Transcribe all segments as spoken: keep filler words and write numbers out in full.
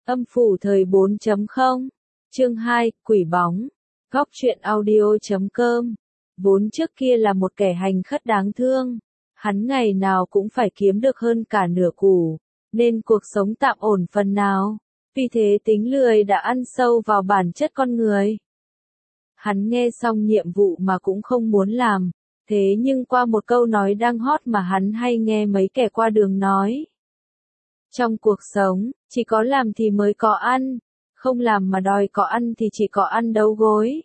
Âm phủ thời bốn chấm không. Chương hai, Quỷ bóng. Góc truyện audio chấm com. Vốn trước kia là một kẻ hành khất đáng thương. Hắn ngày nào cũng phải kiếm được hơn cả nửa củ, nên cuộc sống tạm ổn phần nào. Vì thế tính lười đã ăn sâu vào bản chất con người. Hắn nghe xong nhiệm vụ mà cũng không muốn làm. Thế nhưng qua một câu nói đang hot mà hắn hay nghe mấy kẻ qua đường nói. Trong cuộc sống, chỉ có làm thì mới có ăn, không làm mà đòi có ăn thì chỉ có ăn đấu gối.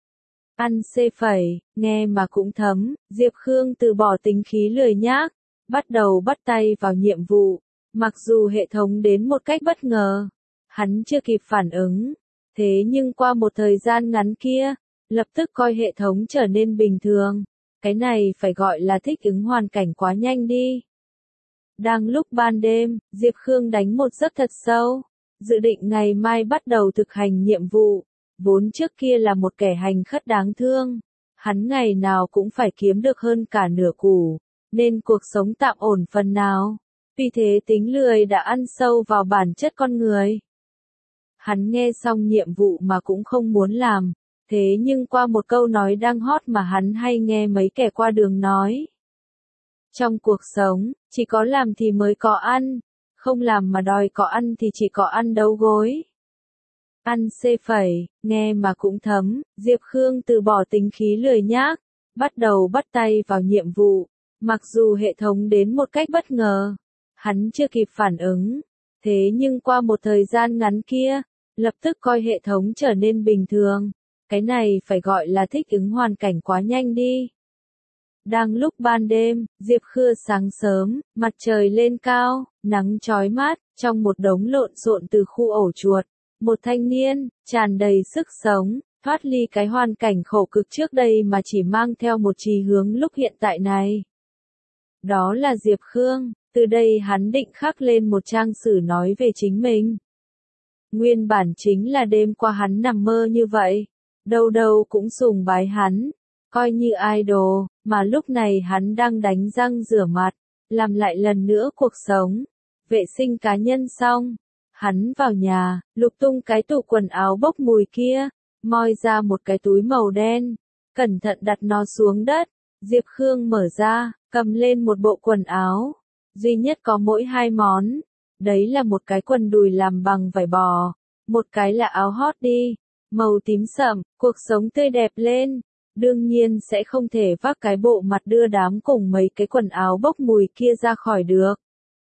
Ăn xê phẩy, nghe mà cũng thấm, Diệp Khương từ bỏ tính khí lười nhác, bắt đầu bắt tay vào nhiệm vụ, mặc dù hệ thống đến một cách bất ngờ, hắn chưa kịp phản ứng, thế nhưng qua một thời gian ngắn kia, lập tức coi hệ thống trở nên bình thường, cái này phải gọi là thích ứng hoàn cảnh quá nhanh đi. Đang lúc ban đêm, Diệp Khương đánh một giấc thật sâu, dự định ngày mai bắt đầu thực hành nhiệm vụ. Vốn trước kia là một kẻ hành khất đáng thương, hắn ngày nào cũng phải kiếm được hơn cả nửa củ, nên cuộc sống tạm ổn phần nào. Vì thế tính lười đã ăn sâu vào bản chất con người. Hắn nghe xong nhiệm vụ mà cũng không muốn làm, thế nhưng qua một câu nói đang hot mà hắn hay nghe mấy kẻ qua đường nói. Trong cuộc sống, chỉ có làm thì mới có ăn, không làm mà đòi có ăn thì chỉ có ăn đấu gối. Ăn xê phẩy, nghe mà cũng thấm, Diệp Khương từ bỏ tính khí lười nhác, bắt đầu bắt tay vào nhiệm vụ, mặc dù hệ thống đến một cách bất ngờ, hắn chưa kịp phản ứng, thế nhưng qua một thời gian ngắn kia, lập tức coi hệ thống trở nên bình thường, cái này phải gọi là thích ứng hoàn cảnh quá nhanh đi. Đang lúc ban đêm, Diệp Khương sáng sớm, mặt trời lên cao, nắng chói mát, trong một đống lộn xộn từ khu ổ chuột. Một thanh niên, tràn đầy sức sống, thoát ly cái hoàn cảnh khổ cực trước đây mà chỉ mang theo một chí hướng lúc hiện tại này. Đó là Diệp Khương, từ đây hắn định khắc lên một trang sử nói về chính mình. Nguyên bản chính là đêm qua hắn nằm mơ như vậy, đâu đâu cũng sùng bái hắn, coi như idol, mà lúc này hắn đang đánh răng rửa mặt, làm lại lần nữa cuộc sống, vệ sinh cá nhân xong. Hắn vào nhà, lục tung cái tủ quần áo bốc mùi kia, moi ra một cái túi màu đen, cẩn thận đặt nó xuống đất, Diệp Khương mở ra, cầm lên một bộ quần áo, duy nhất có mỗi hai món, đấy là một cái quần đùi làm bằng vải bò, một cái là áo hot đi, màu tím sậm, cuộc sống tươi đẹp lên, đương nhiên sẽ không thể vác cái bộ mặt đưa đám cùng mấy cái quần áo bốc mùi kia ra khỏi được.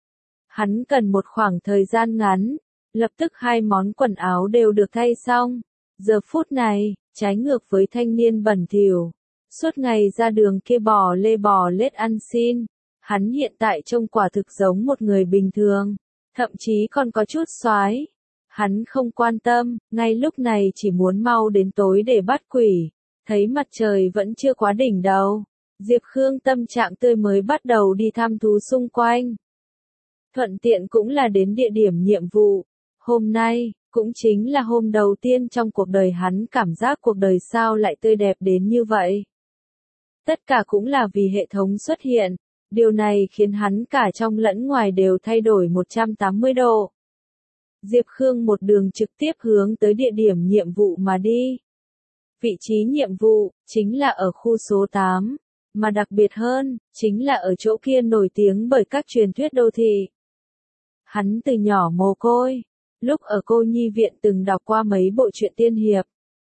Hắn cần một khoảng thời gian ngắn, lập tức hai món quần áo đều được thay xong. Giờ phút này, trái ngược với thanh niên bẩn thỉu, suốt ngày ra đường kia bò lê bò lết ăn xin, hắn hiện tại trông quả thực giống một người bình thường, thậm chí còn có chút xoái. Hắn không quan tâm, ngay lúc này chỉ muốn mau đến tối để bắt quỷ, thấy mặt trời vẫn chưa quá đỉnh đầu. Diệp Khương tâm trạng tươi mới bắt đầu đi thăm thú xung quanh. Thuận tiện cũng là đến địa điểm nhiệm vụ. Hôm nay, cũng chính là hôm đầu tiên trong cuộc đời hắn cảm giác cuộc đời sao lại tươi đẹp đến như vậy. Tất cả cũng là vì hệ thống xuất hiện, điều này khiến hắn cả trong lẫn ngoài đều thay đổi một trăm tám mươi độ. Diệp Khương một đường trực tiếp hướng tới địa điểm nhiệm vụ mà đi. Vị trí nhiệm vụ, chính là ở khu số tám, mà đặc biệt hơn, chính là ở chỗ kia nổi tiếng bởi các truyền thuyết đô thị. Hắn từ nhỏ mồ côi, lúc ở cô nhi viện từng đọc qua mấy bộ truyện tiên hiệp.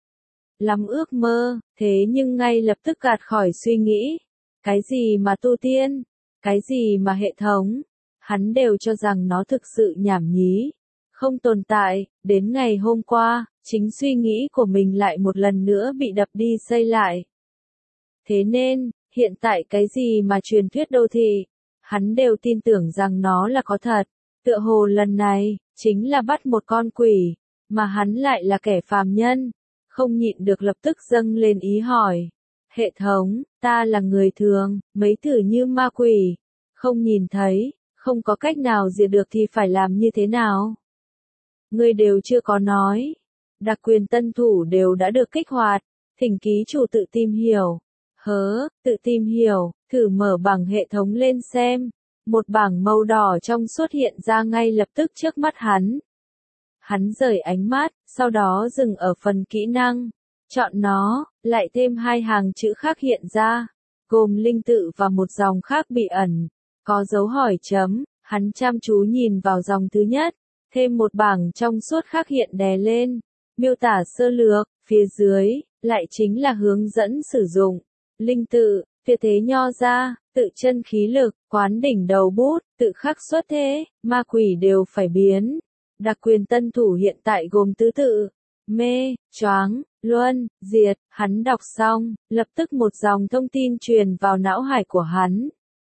Lắm ước mơ, thế nhưng ngay lập tức gạt khỏi suy nghĩ. Cái gì mà tu tiên, cái gì mà hệ thống, hắn đều cho rằng nó thực sự nhảm nhí, không tồn tại. Đến ngày hôm qua, chính suy nghĩ của mình lại một lần nữa bị đập đi xây lại. Thế nên, hiện tại cái gì mà truyền thuyết đô thị, hắn đều tin tưởng rằng nó là có thật. Tựa hồ lần này, chính là bắt một con quỷ, mà hắn lại là kẻ phàm nhân, không nhịn được lập tức dâng lên ý hỏi. Hệ thống, ta là người thường, mấy thứ như ma quỷ, không nhìn thấy, không có cách nào diệt được thì phải làm như thế nào? Ngươi đều chưa có nói, đặc quyền tân thủ đều đã được kích hoạt, thỉnh ký chủ tự tìm hiểu. Hớ, tự tìm hiểu, thử mở bảng hệ thống lên xem. Một bảng màu đỏ trong xuất hiện ra ngay lập tức trước mắt hắn. Hắn rời ánh mắt, sau đó dừng ở phần kỹ năng. Chọn nó, lại thêm hai hàng chữ khác hiện ra, gồm linh tự và một dòng khác bị ẩn, có dấu hỏi chấm. Hắn chăm chú nhìn vào dòng thứ nhất, thêm một bảng trong suốt khác hiện đè lên, miêu tả sơ lược, phía dưới, lại chính là hướng dẫn sử dụng. Linh tự, tuyệt thế nho ra, tự chân khí lực, quán đỉnh đầu bút, tự khắc xuất thế, ma quỷ đều phải biến. Đặc quyền tân thủ hiện tại gồm tứ tự, mê, choáng, luân, diệt. Hắn đọc xong, lập tức một dòng thông tin truyền vào não hải của hắn,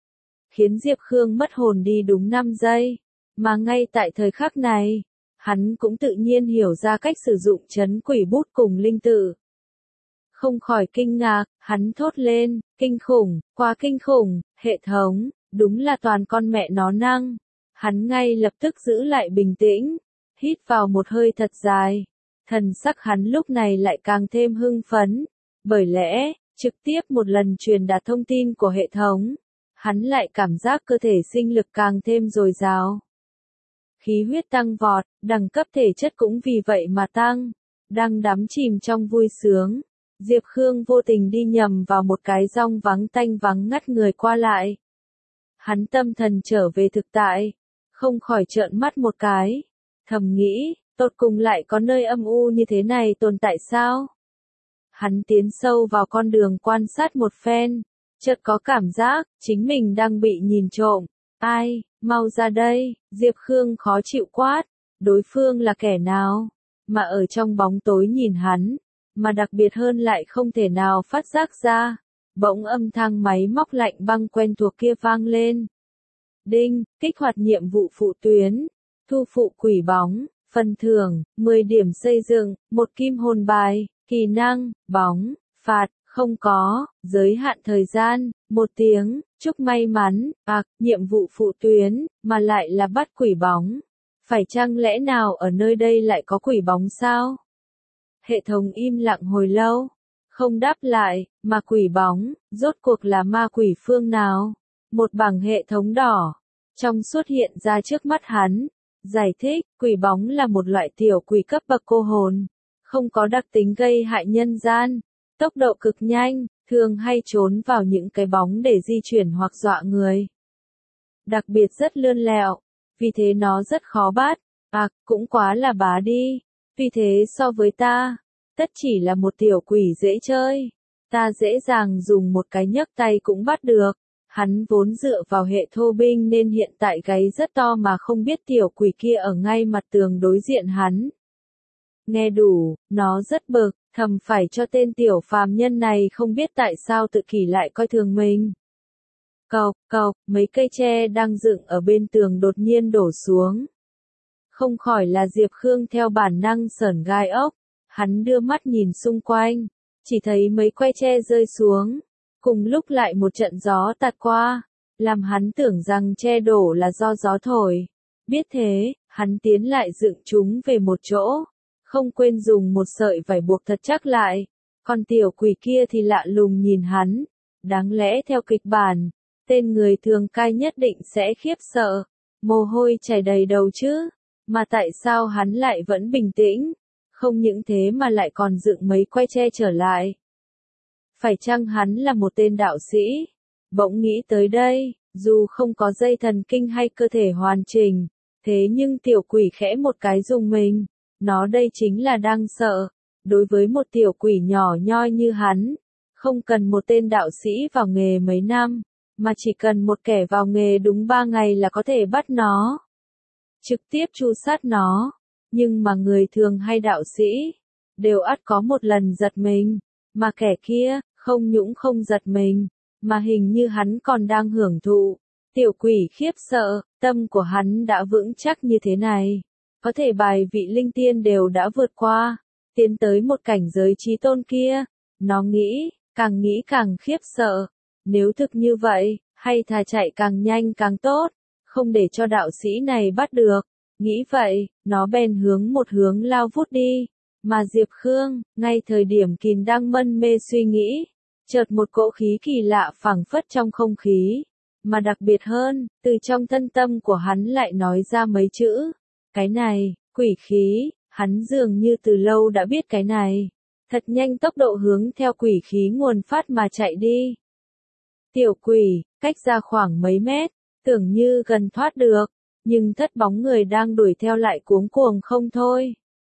khiến Diệp Khương mất hồn đi đúng năm giây. Mà ngay tại thời khắc này, hắn cũng tự nhiên hiểu ra cách sử dụng trấn quỷ bút cùng linh tự. Không khỏi kinh ngạc, hắn thốt lên, kinh khủng, quá kinh khủng, hệ thống, đúng là toàn con mẹ nó năng. Hắn ngay lập tức giữ lại bình tĩnh, hít vào một hơi thật dài. Thần sắc hắn lúc này lại càng thêm hưng phấn, bởi lẽ, trực tiếp một lần truyền đạt thông tin của hệ thống, hắn lại cảm giác cơ thể sinh lực càng thêm dồi dào. Khí huyết tăng vọt, đẳng cấp thể chất cũng vì vậy mà tăng. Đang đắm chìm trong vui sướng, Diệp Khương vô tình đi nhầm vào một cái rong vắng tanh vắng ngắt người qua lại. Hắn tâm thần trở về thực tại, không khỏi trợn mắt một cái, thầm nghĩ, tột cùng lại có nơi âm u như thế này tồn tại sao? Hắn tiến sâu vào con đường quan sát một phen, chợt có cảm giác, chính mình đang bị nhìn trộm. Ai, mau ra đây, Diệp Khương khó chịu quát, đối phương là kẻ nào, mà ở trong bóng tối nhìn hắn, mà đặc biệt hơn lại không thể nào phát giác ra. Bỗng âm thanh máy móc lạnh băng quen thuộc kia vang lên. Đinh, kích hoạt nhiệm vụ phụ tuyến, thu phụ quỷ bóng, phần thưởng, mười điểm xây dựng, một kim hồn bài, kỹ năng, bóng, phạt, không có, giới hạn thời gian, một tiếng, chúc may mắn, ạc, nhiệm vụ phụ tuyến, mà lại là bắt quỷ bóng. Phải chăng lẽ nào ở nơi đây lại có quỷ bóng sao? Hệ thống im lặng hồi lâu, không đáp lại, mà quỷ bóng, rốt cuộc là ma quỷ phương nào? Một bảng hệ thống đỏ, trong xuất hiện ra trước mắt hắn. Giải thích, quỷ bóng là một loại tiểu quỷ cấp bậc cô hồn, không có đặc tính gây hại nhân gian, tốc độ cực nhanh, thường hay trốn vào những cái bóng để di chuyển hoặc dọa người. Đặc biệt rất lươn lẹo, vì thế nó rất khó bắt. À, cũng quá là bá đi, vì thế so với ta, tất chỉ là một tiểu quỷ dễ chơi, ta dễ dàng dùng một cái nhấc tay cũng bắt được. Hắn vốn dựa vào hệ thô binh nên hiện tại gáy rất to mà không biết tiểu quỷ kia ở ngay mặt tường đối diện hắn. Nghe đủ, nó rất bực, thầm phải cho tên tiểu phàm nhân này không biết tại sao tự kỷ lại coi thường mình. Cộc, cộc, mấy cây tre đang dựng ở bên tường đột nhiên đổ xuống. Không khỏi là Diệp Khương theo bản năng sởn gai ốc, hắn đưa mắt nhìn xung quanh, chỉ thấy mấy que tre rơi xuống. Cùng lúc lại một trận gió tạt qua, làm hắn tưởng rằng tre đổ là do gió thổi. Biết thế, hắn tiến lại dựng chúng về một chỗ, không quên dùng một sợi vải buộc thật chắc lại. Còn tiểu quỷ kia thì lạ lùng nhìn hắn, đáng lẽ theo kịch bản, tên người thường cai nhất định sẽ khiếp sợ, mồ hôi chảy đầy đầu chứ, mà tại sao hắn lại vẫn bình tĩnh, không những thế mà lại còn dựng mấy que tre trở lại. Phải chăng hắn là một tên đạo sĩ? Bỗng nghĩ tới đây, dù không có dây thần kinh hay cơ thể hoàn chỉnh, thế nhưng tiểu quỷ khẽ một cái dùng mình, nó đây chính là đang sợ. Đối với một tiểu quỷ nhỏ nhoi như hắn, không cần một tên đạo sĩ vào nghề mấy năm, mà chỉ cần một kẻ vào nghề đúng ba ngày là có thể bắt nó, trực tiếp tru sát nó. Nhưng mà người thường hay đạo sĩ, đều ắt có một lần giật mình, mà kẻ kia, không nhũng không giật mình, mà hình như hắn còn đang hưởng thụ. Tiểu quỷ khiếp sợ, tâm của hắn đã vững chắc như thế này, có thể bài vị linh tiên đều đã vượt qua, tiến tới một cảnh giới trí tôn kia. Nó nghĩ, càng nghĩ càng khiếp sợ, nếu thực như vậy, hay thà chạy càng nhanh càng tốt, không để cho đạo sĩ này bắt được. Nghĩ vậy, nó bèn hướng một hướng lao vút đi, mà Diệp Khương, ngay thời điểm Kìn đang mân mê suy nghĩ, chợt một cỗ khí kỳ lạ phảng phất trong không khí, mà đặc biệt hơn, từ trong thân tâm của hắn lại nói ra mấy chữ, cái này, Quỷ khí, hắn dường như từ lâu đã biết cái này. Thật nhanh tốc độ hướng theo quỷ khí nguồn phát mà chạy đi. Tiểu quỷ, cách ra khoảng mấy mét, tưởng như gần thoát được, nhưng thất bóng người đang đuổi theo lại cuống cuồng không thôi.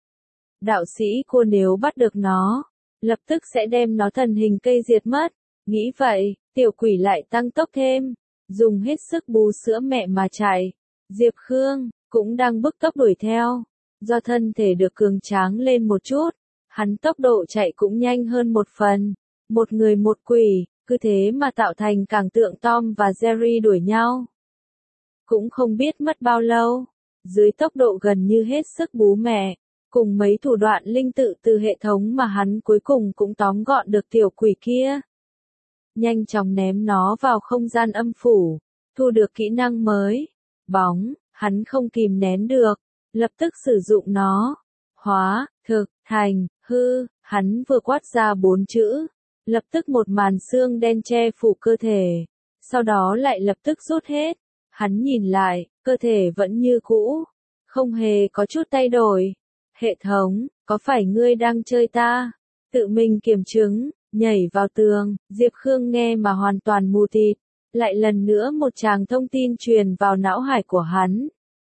Đạo sĩ cô nếu bắt được nó, lập tức sẽ đem nó thần hình cây diệt mất. Nghĩ vậy, tiểu quỷ lại tăng tốc thêm, dùng hết sức bú sữa mẹ mà chạy. Diệp Khương cũng đang bức tốc đuổi theo, do thân thể được cường tráng lên một chút, hắn tốc độ chạy cũng nhanh hơn một phần. Một người một quỷ, cứ thế mà tạo thành cảng tượng Tom và Jerry đuổi nhau. Cũng không biết mất bao lâu, dưới tốc độ gần như hết sức bú mẹ, cùng mấy thủ đoạn linh tự từ hệ thống mà hắn cuối cùng cũng tóm gọn được tiểu quỷ kia. Nhanh chóng ném nó vào không gian âm phủ, thu được kỹ năng mới. Bóng, hắn không kìm nén được, lập tức sử dụng nó. Hóa, thực, thành, hư, hắn vừa quát ra bốn chữ. Lập tức một màn xương đen che phủ cơ thể, sau đó lại lập tức rút hết. Hắn nhìn lại, cơ thể vẫn như cũ, không hề có chút thay đổi. Hệ thống, có phải ngươi đang chơi ta? Tự mình kiểm chứng, nhảy vào tường, Diệp Khương nghe mà hoàn toàn mù tịt. Lại lần nữa một tràng thông tin truyền vào não hải của hắn.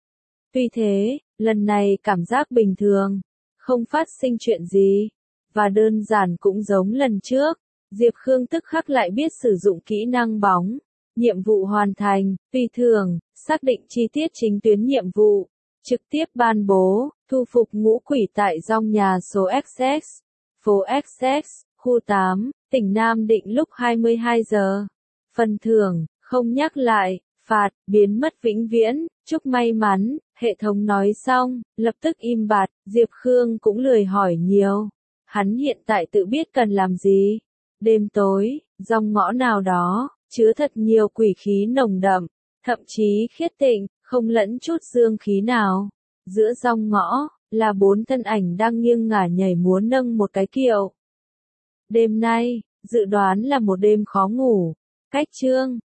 Tuy thế, lần này cảm giác bình thường, không phát sinh chuyện gì, và đơn giản cũng giống lần trước. Diệp Khương tức khắc lại biết sử dụng kỹ năng bóng. Nhiệm vụ hoàn thành, tùy thưởng, xác định chi tiết chính tuyến nhiệm vụ, trực tiếp ban bố, thu phục ngũ quỷ tại dòng nhà số ích ích, phố ích ích, khu tám, tỉnh Nam Định lúc hai mươi hai giờ. Phần thưởng, không nhắc lại, phạt, biến mất vĩnh viễn, chúc may mắn. Hệ thống nói xong, lập tức im bặt, Diệp Khương cũng lười hỏi nhiều. Hắn hiện tại tự biết cần làm gì. Đêm tối, dòng ngõ nào đó, chứa thật nhiều quỷ khí nồng đậm, thậm chí khiết tịnh, không lẫn chút dương khí nào. Giữa dòng ngõ, là bốn thân ảnh đang nghiêng ngả nhảy múa nâng một cái kiệu. Đêm nay, dự đoán là một đêm khó ngủ. Cách chương